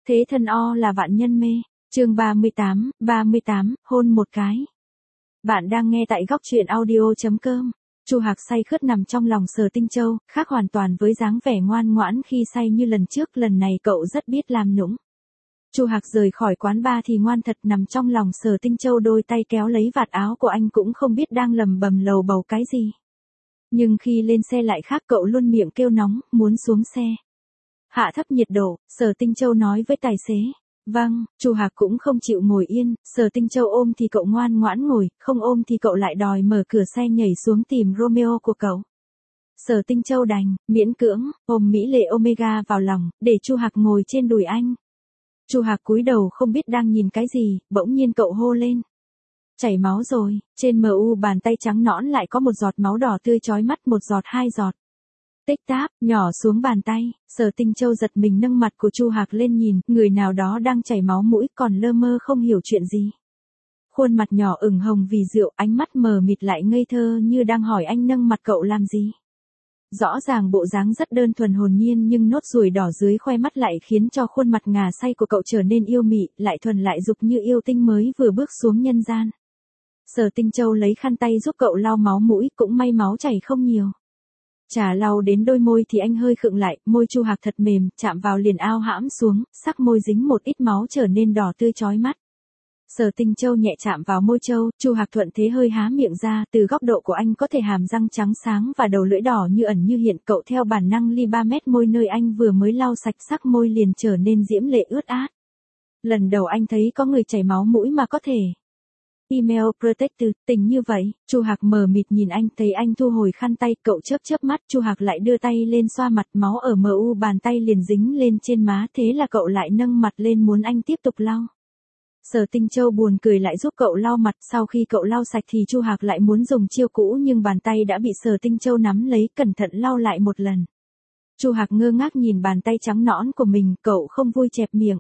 Thế thân o là vạn nhân mê. Chương 38, hôn một cái. Bạn đang nghe tại góc truyện audio.com. Chu Hạc say khướt nằm trong lòng Sở Tinh Châu, khác hoàn toàn với dáng vẻ ngoan ngoãn khi say như lần trước, lần này cậu rất biết làm nũng. Chu Hạc rời khỏi quán bar thì ngoan thật nằm trong lòng Sở Tinh Châu, đôi tay kéo lấy vạt áo của anh cũng không biết đang lầm bầm lầu bầu cái gì. Nhưng khi lên xe lại khác, cậu luôn miệng kêu nóng, muốn xuống xe. Hạ thấp nhiệt độ, Sở Tinh Châu nói với tài xế. Vâng, Chu Hạc cũng không chịu ngồi yên, Sở Tinh Châu ôm thì cậu ngoan ngoãn ngồi, không ôm thì cậu lại đòi mở cửa xe nhảy xuống tìm Romeo của cậu. Sở Tinh Châu đành, miễn cưỡng, ôm mỹ lệ Omega vào lòng, để Chu Hạc ngồi trên đùi anh. Chu Hạc cúi đầu không biết đang nhìn cái gì, bỗng nhiên cậu hô lên. Chảy máu rồi, trên mu bàn tay trắng nõn lại có một giọt máu đỏ tươi chói mắt, một giọt hai giọt. Tích táp, nhỏ xuống bàn tay, Sở Tinh Châu giật mình nâng mặt của Chu Hạc lên nhìn, người nào đó đang chảy máu mũi còn lơ mơ không hiểu chuyện gì. Khuôn mặt nhỏ ửng hồng vì rượu, ánh mắt mờ mịt lại ngây thơ như đang hỏi anh nâng mặt cậu làm gì. Rõ ràng bộ dáng rất đơn thuần hồn nhiên nhưng nốt ruồi đỏ dưới khoe mắt lại khiến cho khuôn mặt ngà say của cậu trở nên yêu mị, lại thuần lại dục như yêu tinh mới vừa bước xuống nhân gian. Sở Tinh Châu lấy khăn tay giúp cậu lau máu mũi, cũng may máu chảy không nhiều. Chả lau đến đôi môi thì anh hơi khựng lại, môi Chu Hạc thật mềm, chạm vào liền ao hãm xuống, sắc môi dính một ít máu trở nên đỏ tươi chói mắt. Sở Tinh Châu nhẹ chạm vào môi Châu, Chu Hạc thuận thế hơi há miệng ra, từ góc độ của anh có thể hàm răng trắng sáng và đầu lưỡi đỏ như ẩn như hiện, cậu theo bản năng li 3 mét môi nơi anh vừa mới lau sạch, sắc môi liền trở nên diễm lệ ướt át. Lần đầu anh thấy có người chảy máu mũi mà có thể. Email protected, tình như vậy, Chu Hạc mờ mịt nhìn anh, thấy anh thu hồi khăn tay, cậu chớp mắt, Chu Hạc lại đưa tay lên xoa mặt, máu ở mu bàn tay liền dính lên trên má, thế là cậu lại nâng mặt lên muốn anh tiếp tục lau. Sở Tinh Châu buồn cười lại giúp cậu lau mặt, sau khi cậu lau sạch thì Chu Hạc lại muốn dùng chiêu cũ nhưng bàn tay đã bị Sở Tinh Châu nắm lấy, cẩn thận lau lại một lần. Chu Hạc ngơ ngác nhìn bàn tay trắng nõn của mình, cậu không vui chẹp miệng.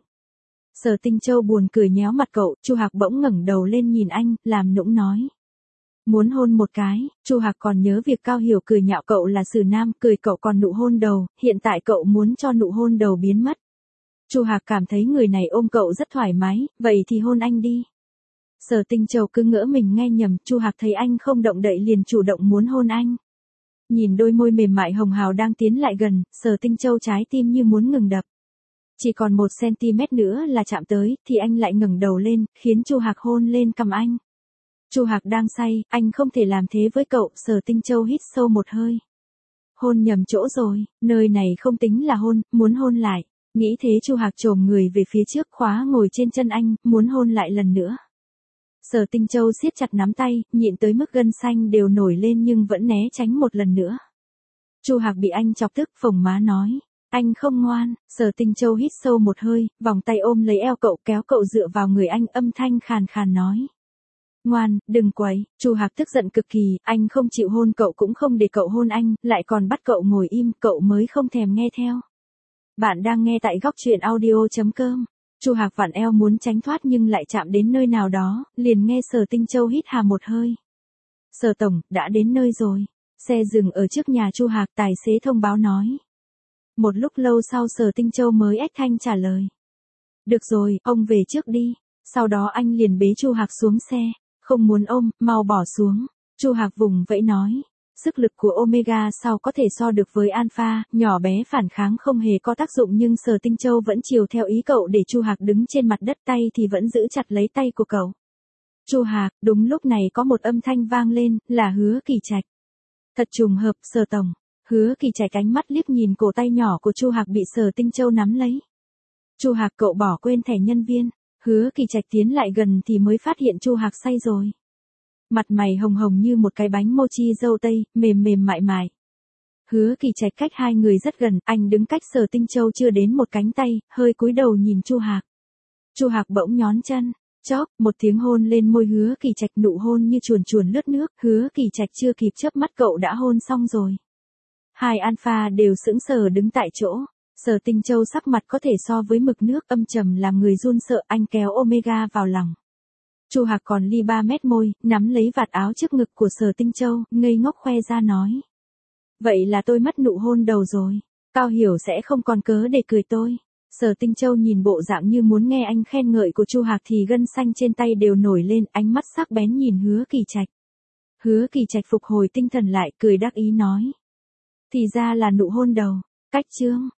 Sở Tinh Châu buồn cười nhéo mặt cậu, Chu Hạc bỗng ngẩng đầu lên nhìn anh, làm nũng nói. Muốn hôn một cái, Chu Hạc còn nhớ việc Cao Hiểu cười nhạo cậu là xử nam, cười cậu còn nụ hôn đầu, hiện tại cậu muốn cho nụ hôn đầu biến mất. Chu Hạc cảm thấy người này ôm cậu rất thoải mái, vậy thì hôn anh đi. Sở Tinh Châu cứ ngỡ mình nghe nhầm, Chu Hạc thấy anh không động đậy liền chủ động muốn hôn anh. Nhìn đôi môi mềm mại hồng hào đang tiến lại gần, Sở Tinh Châu trái tim như muốn ngừng đập. Chỉ còn 1 cm nữa là chạm tới, thì anh lại ngẩng đầu lên, khiến Chu Hạc hôn lên cằm anh. Chu Hạc đang say, anh không thể làm thế với cậu, Sở Tinh Châu hít sâu một hơi. Hôn nhầm chỗ rồi, nơi này không tính là hôn, muốn hôn lại. Nghĩ thế Chu Hạc chồm người về phía trước, khóa ngồi trên chân anh, muốn hôn lại lần nữa. Sở Tinh Châu siết chặt nắm tay, nhịn tới mức gân xanh đều nổi lên nhưng vẫn né tránh một lần nữa. Chu Hạc bị anh chọc tức, phồng má nói. Anh không ngoan. Sở Tinh Châu hít sâu một hơi, vòng tay ôm lấy eo cậu, kéo cậu dựa vào người anh, âm thanh khàn khàn nói. Ngoan, đừng quấy. Chu Hạc tức giận cực kỳ, anh không chịu hôn cậu cũng không để cậu hôn anh, lại còn bắt cậu ngồi im, cậu mới không thèm nghe theo. Bạn đang nghe tại góc truyện audio.com. Chu Hạc vặn eo muốn tránh thoát nhưng lại chạm đến nơi nào đó, liền nghe Sở Tinh Châu hít hà một hơi. Sở tổng, đã đến nơi rồi. Xe dừng ở trước nhà Chu Hạc, tài xế thông báo nói. Một lúc lâu sau Sở Tinh Châu mới ếch thanh trả lời. Được rồi, ông về trước đi. Sau đó anh liền bế Chu Hạc xuống xe. Không muốn ôm, mau bỏ xuống. Chu Hạc vùng vẫy nói. Sức lực của Omega sao có thể so được với Alpha, nhỏ bé phản kháng không hề có tác dụng nhưng Sở Tinh Châu vẫn chiều theo ý cậu để Chu Hạc đứng trên mặt đất, tay thì vẫn giữ chặt lấy tay của cậu. Chu Hạc, đúng lúc này có một âm thanh vang lên, là Hứa Kỳ Trạch. Thật trùng hợp, Sở tổng. Hứa Kỳ Trạch ánh mắt liếc nhìn cổ tay nhỏ của Chu Hạc bị Sở Tinh Châu nắm lấy. Chu Hạc, cậu bỏ quên thẻ nhân viên. Hứa Kỳ Trạch tiến lại gần thì mới phát hiện Chu Hạc say rồi. Mặt mày hồng hồng như một cái bánh mochi dâu tây, mềm mềm mại mại. Hứa Kỳ Trạch cách hai người rất gần, anh đứng cách Sở Tinh Châu chưa đến một cánh tay, hơi cúi đầu nhìn Chu Hạc. Chu Hạc bỗng nhón chân, chóp, một tiếng hôn lên môi Hứa Kỳ Trạch, nụ hôn như chuồn chuồn lướt nước, Hứa Kỳ Trạch chưa kịp chớp mắt cậu đã hôn xong rồi. Hai Alpha đều sững sờ đứng tại chỗ. Sở Tinh Châu sắc mặt có thể so với mực nước, âm trầm làm người run sợ, anh kéo Omega vào lòng. Chu Hạc còn li 3 mét môi, nắm lấy vạt áo trước ngực của Sở Tinh Châu, ngây ngốc khoe ra nói. Vậy là tôi mất nụ hôn đầu rồi. Cao Hiểu sẽ không còn cớ để cười tôi. Sở Tinh Châu nhìn bộ dạng như muốn nghe anh khen ngợi của Chu Hạc thì gân xanh trên tay đều nổi lên, ánh mắt sắc bén nhìn Hứa Kỳ Trạch. Hứa Kỳ Trạch phục hồi tinh thần lại, cười đắc ý nói. Thì ra là nụ hôn đầu, cách chương.